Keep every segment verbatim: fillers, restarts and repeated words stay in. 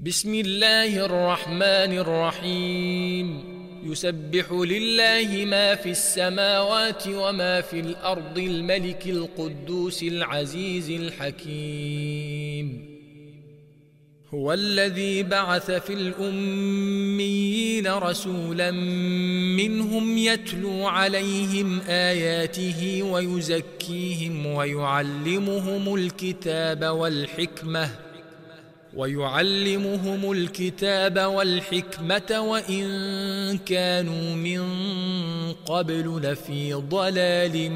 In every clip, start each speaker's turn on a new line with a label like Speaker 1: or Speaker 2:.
Speaker 1: بسم الله الرحمن الرحيم. يسبح لله ما في السماوات وما في الأرض الملك القدوس العزيز الحكيم. هو الذي بعث في الأميين رسولا منهم يتلو عليهم آياته ويزكيهم ويعلمهم الكتاب والحكمة ويعلمهم الكتاب والحكمة وإن كانوا من قبل لفي ضلال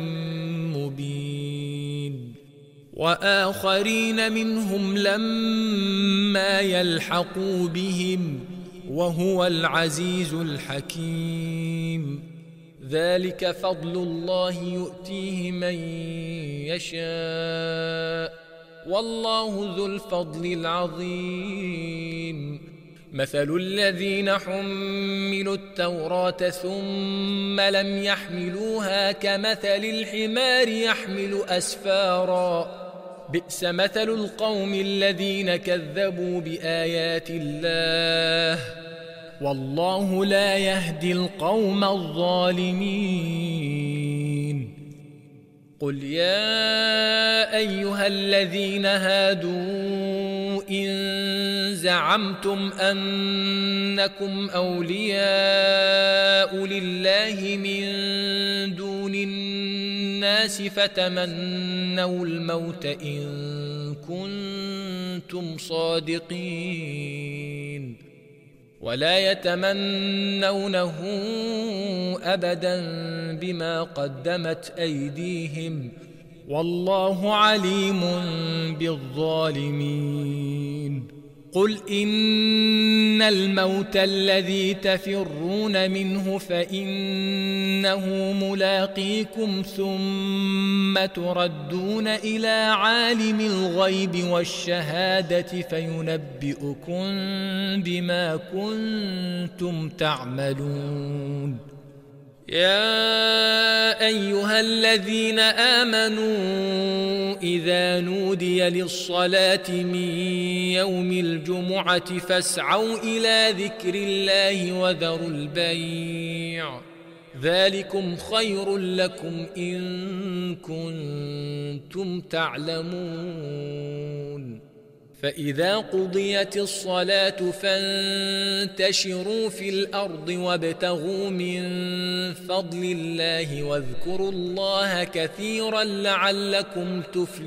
Speaker 1: مبين، وآخرين منهم لما يلحقوا بهم وهو العزيز الحكيم. ذلك فضل الله يؤتيه من يشاء والله ذو الفضل العظيم. مثل الذين حملوا التوراة ثم لم يحملوها كمثل الحمار يحمل أسفارا، بئس مثل القوم الذين كذبوا بآيات الله والله لا يهدي القوم الظالمين. قل يا أيها الذين هادوا إن زعمتم أنكم أولياء لله من دون الناس فتمنوا الموت إن كنتم صادقين ولا يتمنونه أبدا بما قدمت أيديهم والله عليم بالظالمين. قل إن الموت الذي تفرون منه فإنه ملاقيكم ثم تردون إلى عالم الغيب والشهادة فينبئكم بما كنتم تعملون. يا أيها الذين آمنوا إذا نودي للصلاة من يوم الجمعة فاسعوا إلى ذكر الله وذروا البيع ذلكم خير لكم إن كنتم تعلمون. فإذا قضيت الصلاة فانتشروا في الأرض وابتغوا من فضل الله واذكروا الله كثيرا لعلكم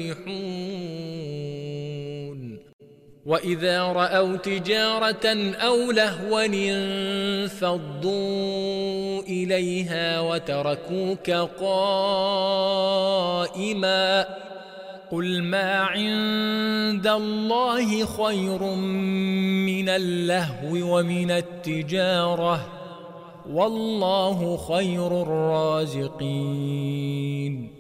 Speaker 1: تفلحون. وإذا رأوا تجارة أو لهوا انفضوا إليها وتركوك قائما قل ما عند الله خير من اللهو ومن التجارة والله خير الرازقين.